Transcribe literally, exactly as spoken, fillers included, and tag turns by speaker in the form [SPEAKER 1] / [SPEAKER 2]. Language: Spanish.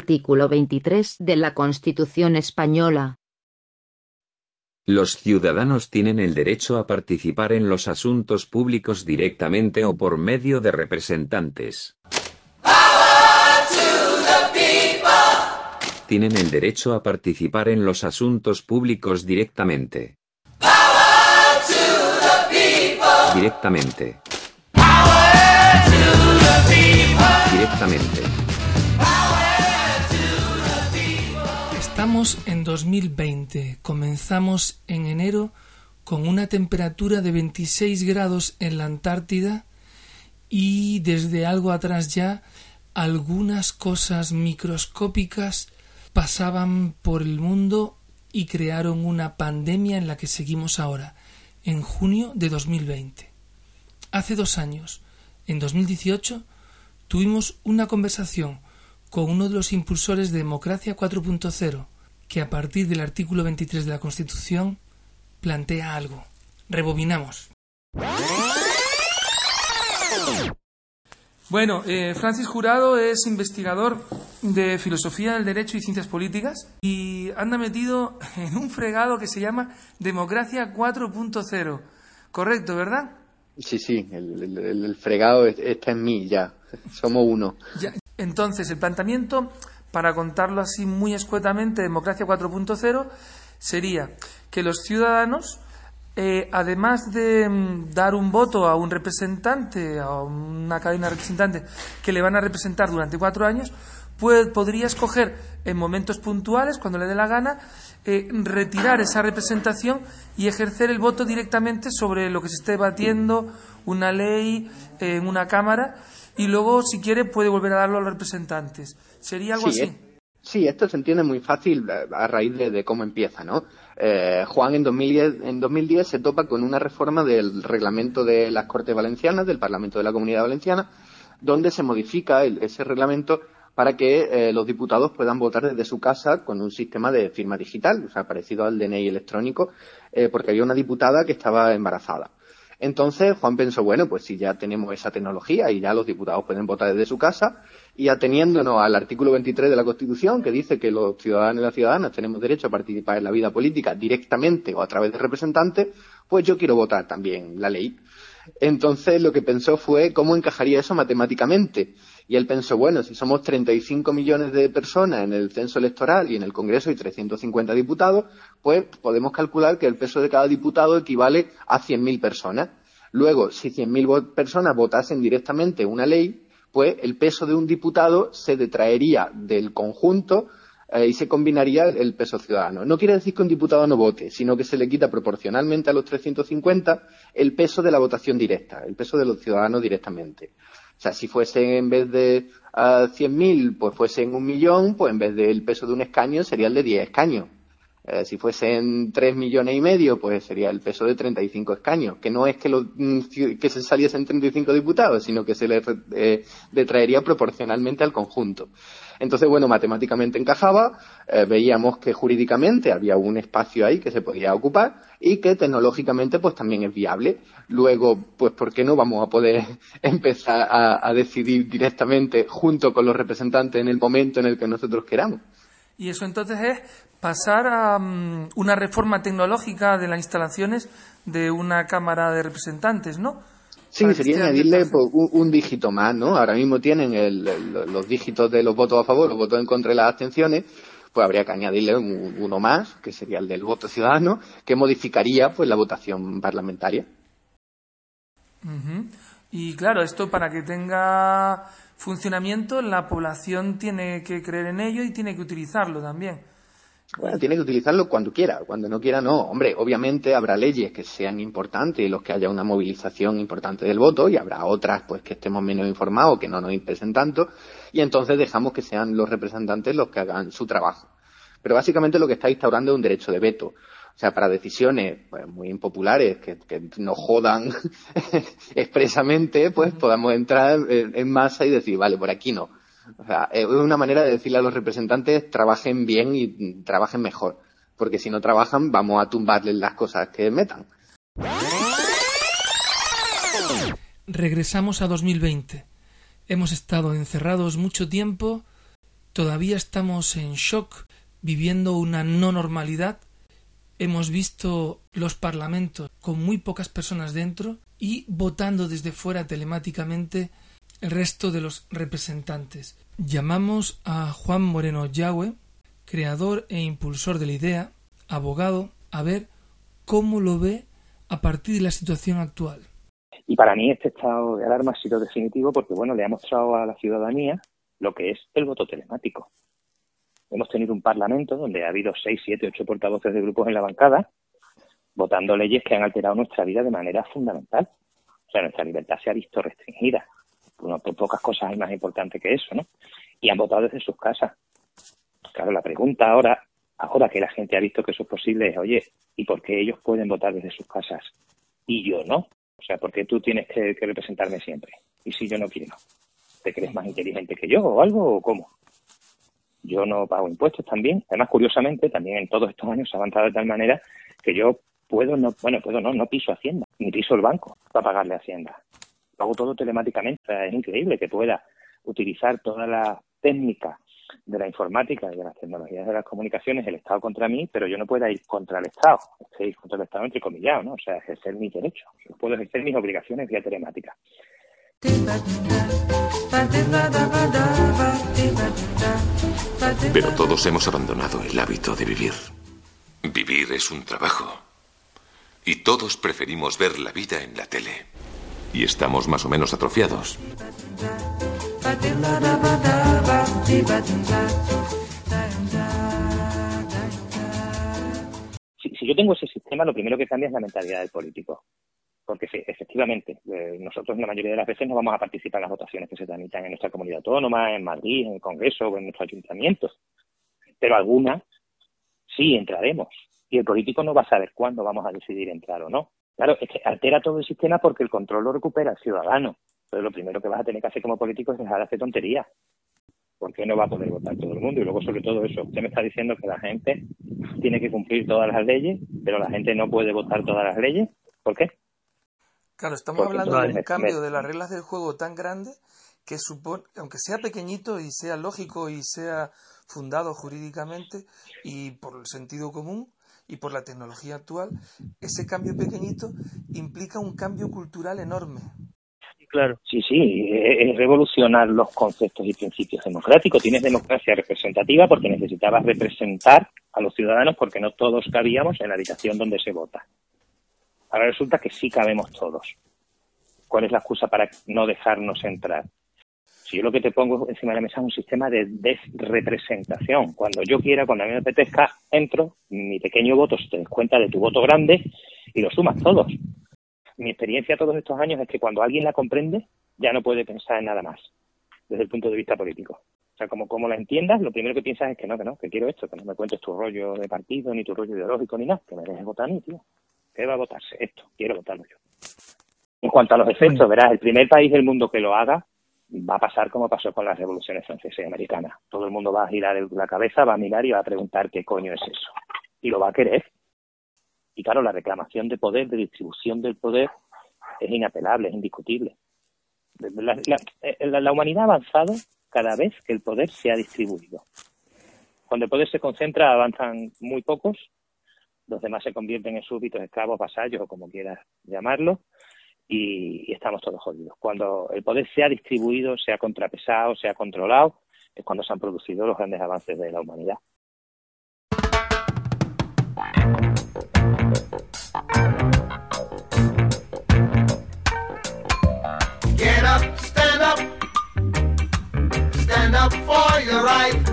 [SPEAKER 1] Artículo veintitrés de la Constitución Española.
[SPEAKER 2] Los ciudadanos tienen el derecho a participar en los asuntos públicos directamente o por medio de representantes. Tienen el derecho a participar en los asuntos públicos directamente. Directamente. Directamente.
[SPEAKER 3] Estamos en dos mil veinte. Comenzamos en enero con una temperatura de veintiséis grados en la Antártida y desde algo atrás ya algunas cosas microscópicas pasaban por el mundo y crearon una pandemia en la que seguimos ahora, en junio de dos mil veinte. Hace dos años, en dos mil dieciocho, tuvimos una conversación con uno de los impulsores de Democracia cuatro punto cero, que a partir del artículo veintitrés de la Constitución plantea algo. Rebobinamos. Bueno, eh, Francis Jurado es investigador de Filosofía del Derecho y Ciencias Políticas y anda metido en un fregado que se llama Democracia cuatro punto cero. Correcto, ¿verdad?
[SPEAKER 4] Sí, sí, el, el, el fregado está en mí ya. Somos uno.
[SPEAKER 3] Ya. Entonces, el planteamiento, para contarlo así muy escuetamente, Democracia cuatro punto cero, sería que los ciudadanos, eh, además de mm, dar un voto a un representante, a una cadena de representantes que le van a representar durante cuatro años, puede, podría escoger en momentos puntuales, cuando le dé la gana, eh, retirar esa representación y ejercer el voto directamente sobre lo que se esté debatiendo, una ley, eh, en una cámara. Y luego, si quiere, puede volver a darlo a los representantes. ¿Sería algo
[SPEAKER 4] sí,
[SPEAKER 3] así?
[SPEAKER 4] Es, sí, esto se entiende muy fácil a raíz de, de cómo empieza, ¿no? Eh, Juan en dos mil diez, en dos mil diez se topa con una reforma del reglamento de las Cortes Valencianas, del Parlamento de la Comunidad Valenciana, donde se modifica el, ese reglamento para que eh, los diputados puedan votar desde su casa con un sistema de firma digital, o sea, parecido al D N I electrónico, eh, porque había una diputada que estaba embarazada. Entonces Juan pensó, bueno, pues si ya tenemos esa tecnología y ya los diputados pueden votar desde su casa, y ateniéndonos al artículo veintitrés de la Constitución, que dice que los ciudadanos y las ciudadanas tenemos derecho a participar en la vida política directamente o a través de representantes, pues yo quiero votar también la ley. Entonces lo que pensó fue cómo encajaría eso matemáticamente. Y él pensó, bueno, si somos treinta y cinco millones de personas en el censo electoral y en el Congreso hay trescientos cincuenta diputados, pues podemos calcular que el peso de cada diputado equivale a cien mil personas. Luego, si cien mil personas votasen directamente una ley, pues el peso de un diputado se detraería del conjunto eh, y se combinaría el peso ciudadano. No quiere decir que un diputado no vote, sino que se le quita proporcionalmente a los trescientos cincuenta el peso de la votación directa, el peso de los ciudadanos directamente. O sea, si fuese en vez de uh, cien mil, pues fuesen un millón, pues en vez del peso de un escaño sería el de diez escaños. Eh, si fuesen tres millones y medio, pues sería el peso de treinta y cinco escaños. Que no es que, lo, que se saliesen treinta y cinco diputados, sino que se le eh, detraería proporcionalmente al conjunto. Entonces, bueno, matemáticamente encajaba, eh, veíamos que jurídicamente había un espacio ahí que se podía ocupar y que tecnológicamente pues también es viable. Luego, pues ¿por qué no vamos a poder empezar a, a decidir directamente junto con los representantes en el momento en el que nosotros queramos?
[SPEAKER 3] Y eso entonces es pasar a um, una reforma tecnológica de las instalaciones de una Cámara de Representantes, ¿no?
[SPEAKER 4] Sí, sería añadirle pues, un, un dígito más, ¿no? Ahora mismo tienen el, el, los dígitos de los votos a favor, los votos en contra y las abstenciones, pues habría que añadirle un, uno más, que sería el del voto ciudadano, que modificaría pues la votación parlamentaria.
[SPEAKER 3] Uh-huh. Y claro, esto para que tenga funcionamiento, la población tiene que creer en ello y tiene que utilizarlo también.
[SPEAKER 4] Bueno, tiene que utilizarlo cuando quiera, cuando no quiera no. Hombre, obviamente habrá leyes que sean importantes y los que haya una movilización importante del voto y habrá otras pues que estemos menos informados, que no nos interesen tanto y entonces dejamos que sean los representantes los que hagan su trabajo. Pero básicamente lo que está instaurando es un derecho de veto. O sea, para decisiones pues, muy impopulares que, que nos jodan expresamente, pues podamos entrar en, en masa y decir, vale, por aquí no. O sea, es una manera de decirle a los representantes trabajen bien y trabajen mejor, porque si no trabajan vamos a tumbarles las cosas que metan.
[SPEAKER 3] Regresamos a dos mil veinte. Hemos estado encerrados mucho tiempo, Todavía estamos en shock, viviendo una no normalidad. Hemos visto los parlamentos con muy pocas personas dentro y votando desde fuera telemáticamente el resto de los representantes. Llamamos a Juan Moreno Yagüe, creador e impulsor de la idea, abogado, a ver cómo lo ve a partir de la situación actual.
[SPEAKER 5] Y para mí este estado de alarma ha sido definitivo porque, bueno, le ha mostrado a la ciudadanía lo que es el voto telemático. Hemos tenido un parlamento donde ha habido seis, siete, ocho portavoces de grupos en la bancada votando leyes que han alterado nuestra vida de manera fundamental. O sea, nuestra libertad se ha visto restringida. Bueno, por pocas cosas hay más importante que eso, ¿no? Y han votado desde sus casas. Claro, la pregunta ahora, ahora que la gente ha visto que eso es posible, es, oye, ¿y por qué ellos pueden votar desde sus casas y yo no? O sea, ¿por qué tú tienes que, que representarme siempre? ¿Y si yo no quiero? ¿Te crees más inteligente que yo o algo o cómo? Yo no pago impuestos también. Además, curiosamente, también en todos estos años se ha avanzado de tal manera que yo puedo, no, bueno, puedo no, no piso Hacienda, ni piso el banco para pagarle a Hacienda. Lo hago todo telemáticamente. O sea, es increíble que pueda utilizar toda la técnica de la informática y de las tecnologías de las comunicaciones, el Estado contra mí, pero yo no puedo ir contra el Estado. Estoy contra el Estado entrecomillado, ¿no? O sea, ejercer mis derechos. Yo puedo ejercer mis obligaciones vía telemática.
[SPEAKER 6] Pero todos hemos abandonado el hábito de vivir. Vivir es un trabajo. Y todos preferimos ver la vida en la tele. Y estamos más o menos atrofiados.
[SPEAKER 5] Si, si yo tengo ese sistema, lo primero que cambia es la mentalidad del político. Porque sí, efectivamente, eh, nosotros la mayoría de las veces no vamos a participar en las votaciones que se tramitan en nuestra comunidad autónoma, en Madrid, en el Congreso o en nuestros ayuntamientos. Pero algunas sí entraremos. Y el político no va a saber cuándo vamos a decidir entrar o no. Claro, es que altera todo el sistema porque el control lo recupera el ciudadano. Pero lo primero que vas a tener que hacer como político es dejar de hacer tonterías. Porque no va a poder votar todo el mundo. Y luego, sobre todo eso, usted me está diciendo que la gente tiene que cumplir todas las leyes, pero la gente no puede votar todas las leyes. ¿Por qué?
[SPEAKER 3] Claro, estamos Porque hablando de un me, cambio me... de las reglas del juego tan grande que supone, aunque sea pequeñito y sea lógico y sea fundado jurídicamente y por el sentido común y por la tecnología actual, ese cambio pequeñito implica un cambio cultural enorme.
[SPEAKER 5] Claro. Sí, sí, es revolucionar los conceptos y principios democráticos. Tienes democracia representativa porque necesitabas representar a los ciudadanos porque no todos cabíamos en la habitación donde se vota. Ahora resulta que sí cabemos todos. ¿Cuál es la excusa para no dejarnos entrar? Si yo lo que te pongo encima de la mesa es un sistema de desrepresentación. Cuando yo quiera, cuando a mí me apetezca, entro, mi pequeño voto se te descuenta de tu voto grande y lo sumas todos. Mi experiencia todos estos años es que cuando alguien la comprende, ya no puede pensar en nada más, desde el punto de vista político. O sea, como, como la entiendas, lo primero que piensas es que no, que no, que quiero esto, que no me cuentes tu rollo de partido, ni tu rollo ideológico, ni nada, que me dejes votar a mí, tío. ¿Qué va a votarse? Esto, quiero votarlo yo. En cuanto a los efectos, verás, el primer país del mundo que lo haga va a pasar como pasó con las revoluciones francesas y americanas. Todo el mundo va a girar la cabeza, va a mirar y va a preguntar qué coño es eso. Y lo va a querer. Y claro, la reclamación de poder, de distribución del poder, es inapelable, es indiscutible. La, la, la, la humanidad ha avanzado cada vez que el poder se ha distribuido. Cuando el poder se concentra, avanzan muy pocos, los demás se convierten en súbditos, esclavos, vasallos o como quieras llamarlo, y, y estamos todos jodidos. Cuando el poder se ha distribuido, se ha contrapesado, se ha controlado, es cuando se han producido los grandes avances de la humanidad.
[SPEAKER 7] Get up, stand up, stand up for your right.